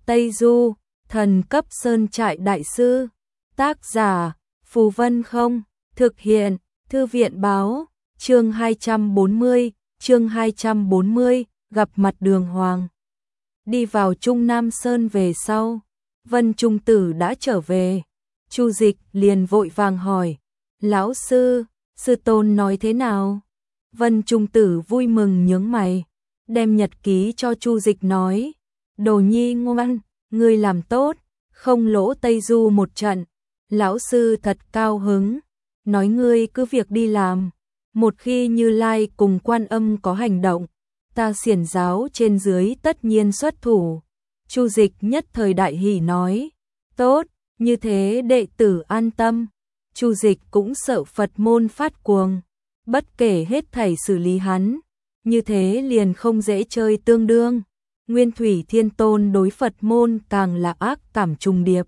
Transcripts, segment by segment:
Tây Du, thần cấp sơn trại đại sư. Tác giả, Phù Vân Không, thực hiện, Thư viện báo, chương 240, gặp mặt Đường Hoàng. Đi vào Trung Nam Sơn về sau, Vân Trung Tử đã trở về. Chu Dịch liền vội vàng hỏi, lão sư, sư tôn nói thế nào? Vân Trung Tử vui mừng nhướng mày, đem nhật ký cho Chu Dịch nói, đồ nhi ngoan, ngươi làm tốt, không lỗ Tây Du một trận, lão sư thật cao hứng, nói ngươi cứ việc đi làm, một khi Như Lai cùng Quan Âm có hành động, ta Xiển giáo trên dưới tất nhiên xuất thủ. Chu Dịch nhất thời đại hỉ nói, tốt, như thế đệ tử an tâm. Chu Dịch cũng sợ Phật môn phát cuồng, bất kể hết thảy xử lý hắn, như thế liền không dễ chơi tương đương. Nguyên Thủy Thiên Tôn đối Phật môn càng là ác cảm trùng điệp.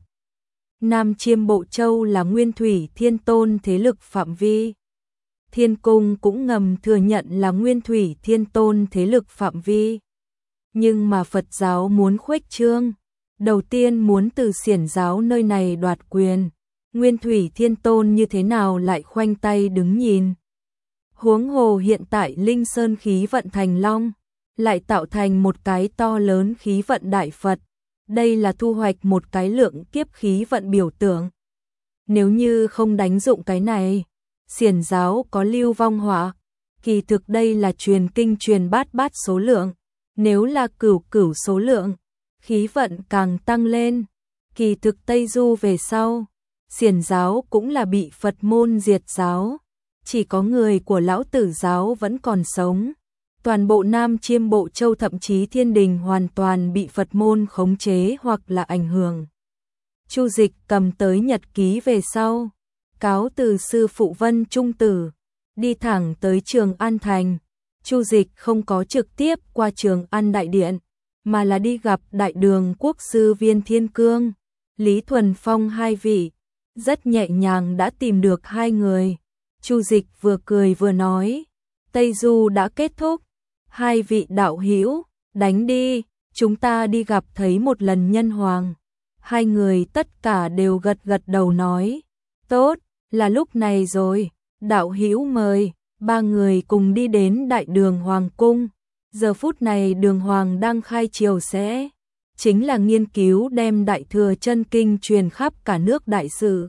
Nam Chiêm Bộ Châu là Nguyên Thủy Thiên Tôn thế lực phạm vi. Thiên Cung cũng ngầm thừa nhận là Nguyên Thủy Thiên Tôn thế lực phạm vi. Nhưng mà Phật giáo muốn khuếch trương, đầu tiên muốn từ Xiển giáo nơi này đoạt quyền. Nguyên Thủy Thiên Tôn như thế nào lại khoanh tay đứng nhìn? Huống hồ hiện tại Linh Sơn khí vận thành long, lại tạo thành một cái to lớn khí vận đại Phật. Đây là thu hoạch một cái lượng kiếp khí vận biểu tượng. Nếu như không đánh dụng cái này, Xiển giáo có lưu vong họa. Kỳ thực đây là truyền kinh truyền bát bát số lượng. Nếu là cửu cửu số lượng, khí vận càng tăng lên. Kỳ thực Tây Du về sau, Xiển giáo cũng là bị Phật môn diệt giáo. Chỉ có người của lão tử giáo vẫn còn sống. Toàn bộ Nam Chiêm Bộ Châu thậm chí thiên đình hoàn toàn bị Phật môn khống chế hoặc là ảnh hưởng. Chu Dịch cầm tới nhật ký về sau, cáo từ sư phụ Vân Trung Tử, đi thẳng tới Trường An Thành. Chu Dịch không có trực tiếp qua Trường An Đại Điện, mà là đi gặp Đại Đường Quốc sư Viên Thiên Cương, Lý Thuần Phong hai vị, rất nhẹ nhàng đã tìm được hai người. Chu Dịch vừa cười vừa nói, Tây Du đã kết thúc, hai vị đạo hữu, đánh đi, chúng ta đi gặp thấy một lần Nhân Hoàng. Hai người tất cả đều gật gật đầu nói, tốt, là lúc này rồi, đạo hữu mời. Ba người cùng đi đến Đại Đường Hoàng cung. Giờ phút này Đường Hoàng đang khai triều sẽ, chính là nghiên cứu đem Đại Thừa Chân Kinh truyền khắp cả nước đại sự.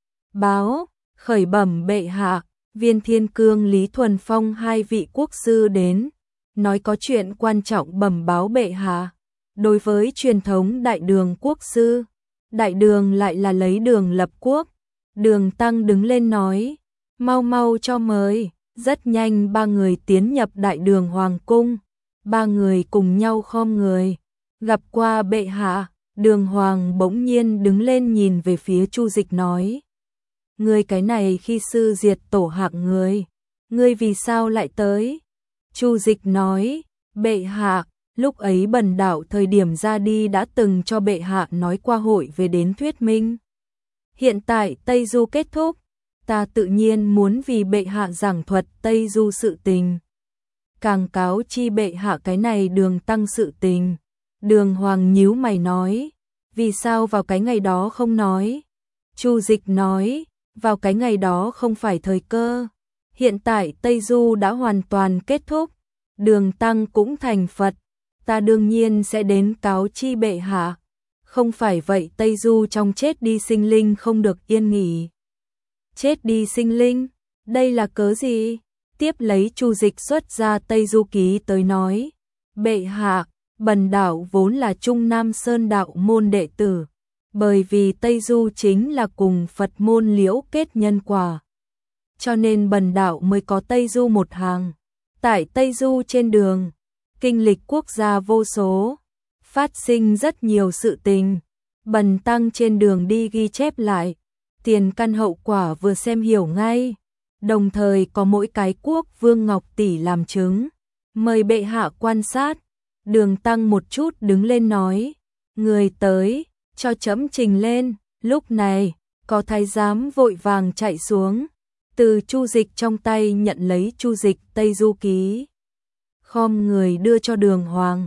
Báo, khởi bẩm bệ hạ, Viên Thiên Cương Lý Thuần Phong hai vị quốc sư đến, nói có chuyện quan trọng bẩm báo bệ hạ. Đối với truyền thống Đại Đường quốc sư, Đại Đường lại là lấy đường lập quốc. Đường Tăng đứng lên nói, mau mau cho mời. Rất nhanh ba người tiến nhập Đại Đường Hoàng cung. Ba người cùng nhau khom người, gặp qua bệ hạ. Đường Hoàng bỗng nhiên đứng lên nhìn về phía Chu Dịch nói, ngươi cái này khi sư diệt tổ hạng người, ngươi vì sao lại tới? Chu Dịch nói, bệ hạ, lúc ấy Bần đạo thời điểm ra đi đã từng cho bệ hạ nói qua hội về đến thuyết minh. Hiện tại Tây Du kết thúc, ta tự nhiên muốn vì bệ hạ giảng thuật Tây Du sự tình. Càng cáo chi bệ hạ cái này Đường Tăng sự tình. Đường Hoàng nhíu mày nói, vì sao vào cái ngày đó không nói? Chu Dịch nói, vào cái ngày đó không phải thời cơ. Hiện tại Tây Du đã hoàn toàn kết thúc, Đường Tăng cũng thành Phật, ta đương nhiên sẽ đến cáo chi bệ hạ. Không phải vậy Tây Du trong chết đi sinh linh không được yên nghỉ. Chết đi sinh linh, đây là cớ gì? Tiếp lấy Chu Dịch xuất ra Tây Du ký tới nói, bệ hạ, Bần đạo vốn là Trung Nam Sơn đạo môn đệ tử, bởi vì Tây Du chính là cùng Phật môn liễu kết nhân quả, cho nên Bần đạo mới có Tây Du một hàng. Tại Tây Du trên đường, kinh lịch quốc gia vô số, phát sinh rất nhiều sự tình. Bần tăng trên đường đi ghi chép lại, tiền căn hậu quả vừa xem hiểu ngay. Đồng thời có mỗi cái quốc Vương Ngọc Tỷ làm chứng, mời bệ hạ quan sát. Đường Tăng một chút đứng lên nói, người tới, cho chấm trình lên. Lúc này, có thái giám vội vàng chạy xuống, từ Chu Dịch trong tay nhận lấy Chu Dịch Tây Du ký, khom người đưa cho Đường Hoàng.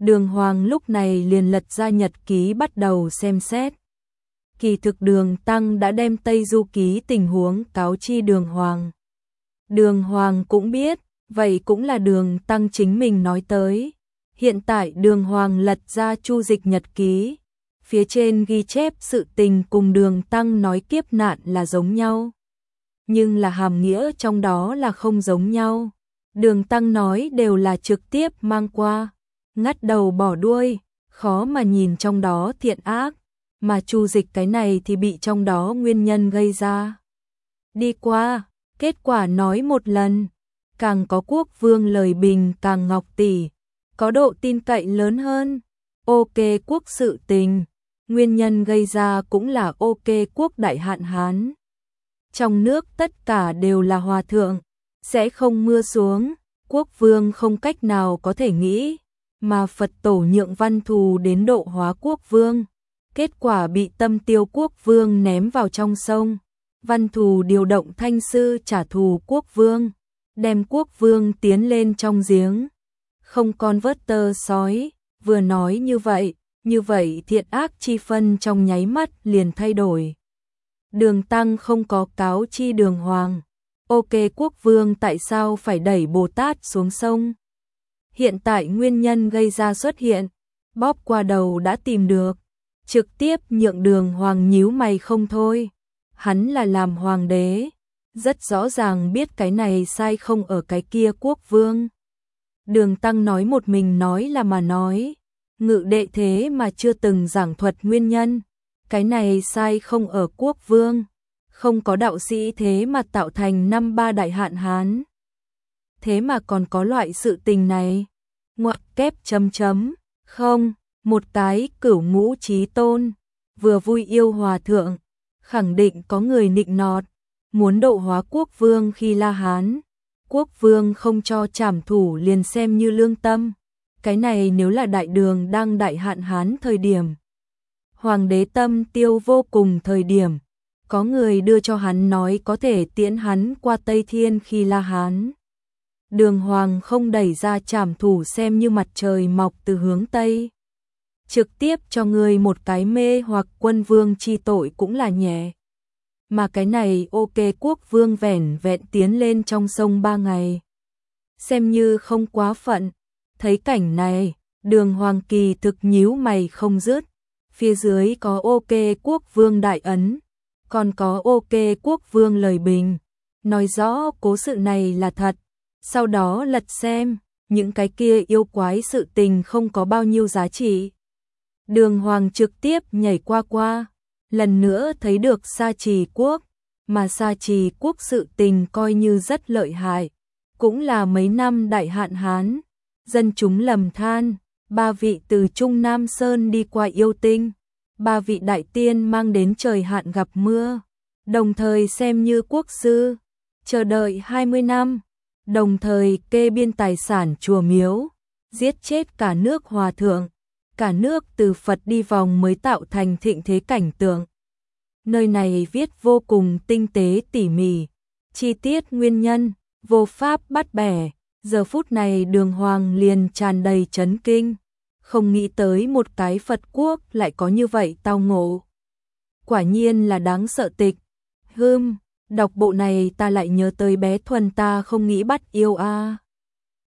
Đường Hoàng lúc này liền lật ra nhật ký bắt đầu xem xét. Kỳ thực Đường Tăng đã đem Tây Du ký tình huống cáo chi Đường Hoàng. Đường Hoàng cũng biết, vậy cũng là Đường Tăng chính mình nói tới. Hiện tại Đường Hoàng lật ra Chu Dịch nhật ký, phía trên ghi chép sự tình cùng Đường Tăng nói kiếp nạn là giống nhau. Nhưng là hàm nghĩa trong đó là không giống nhau. Đường Tăng nói đều là trực tiếp mang qua, ngắt đầu bỏ đuôi, khó mà nhìn trong đó thiện ác, mà Chu Dịch cái này thì bị trong đó nguyên nhân gây ra. Đi qua, kết quả nói một lần, càng có quốc vương lời bình càng ngọc tỷ, có độ tin cậy lớn hơn. Ok quốc sự tình, nguyên nhân gây ra cũng là ok quốc đại hạn hán. Trong nước tất cả đều là hòa thượng, sẽ không mưa xuống, quốc vương không cách nào có thể nghĩ, mà Phật tổ nhượng Văn Thù đến độ hóa quốc vương. Kết quả bị Tâm Tiêu quốc vương ném vào trong sông. Văn Thù điều động thanh sư trả thù quốc vương, đem quốc vương tiến lên trong giếng. Không con vớt tơ sói, vừa nói như vậy thiện ác chi phân trong nháy mắt liền thay đổi. Đường Tăng không có cáo chi Đường Hoàng. Ok quốc vương tại sao phải đẩy Bồ Tát xuống sông? Hiện tại nguyên nhân gây ra xuất hiện, bóp qua đầu đã tìm được, trực tiếp nhượng Đường Hoàng nhíu mày không thôi. Hắn là làm hoàng đế, rất rõ ràng biết cái này sai không ở cái kia quốc vương. Đường Tăng nói một mình nói là mà nói, ngự đệ thế mà chưa từng giảng thuật nguyên nhân, cái này sai không ở quốc vương, không có đạo sĩ thế mà tạo thành năm ba đại hạn hán. Thế mà còn có loại sự tình này, ngoặc kép chấm chấm, không, một cái cửu ngũ chí tôn, vừa vui yêu hòa thượng, khẳng định có người nịnh nọt, muốn độ hóa quốc vương khi La Hán. Quốc vương không cho trảm thủ liền xem như lương tâm. Cái này nếu là đại đường đang đại hạn hán thời điểm, hoàng đế Tâm Tiêu vô cùng thời điểm, có người đưa cho hắn nói có thể tiễn hắn qua Tây Thiên khi La Hán. Đường Hoàng không đẩy ra trảm thủ xem như mặt trời mọc từ hướng Tây, trực tiếp cho người một cái mê hoặc quân vương chi tội cũng là nhẹ. Mà cái này ok quốc vương vẻn vẹn tiến lên trong sông 3 ngày, xem như không quá phận. Thấy cảnh này, Đường Hoàng kỳ thực nhíu mày không dứt. Phía dưới có ok quốc vương đại ấn, còn có ok quốc vương lời bình, nói rõ cố sự này là thật. Sau đó lật xem, những cái kia yêu quái sự tình không có bao nhiêu giá trị. Đường Hoàng trực tiếp nhảy qua, lần nữa thấy được Sa Trì quốc, mà Sa Trì quốc sự tình coi như rất lợi hại, cũng là mấy năm đại hạn hán, dân chúng lầm than. 3 vị từ Trung Nam Sơn đi qua yêu tinh, 3 vị đại tiên mang đến trời hạn gặp mưa, đồng thời xem như quốc sư, chờ đợi 20 năm, đồng thời kê biên tài sản chùa miếu, giết chết cả nước hòa thượng, cả nước từ Phật đi vòng mới tạo thành thịnh thế cảnh tượng. Nơi này viết vô cùng tinh tế tỉ mỉ, chi tiết nguyên nhân, vô pháp bắt bẻ. Giờ phút này Đường Hoàng liền tràn đầy chấn kinh, không nghĩ tới một cái Phật quốc lại có như vậy tao ngộ. Quả nhiên là đáng sợ tịch. Đọc bộ này ta lại nhớ tới bé Thuần ta không nghĩ bắt yêu a.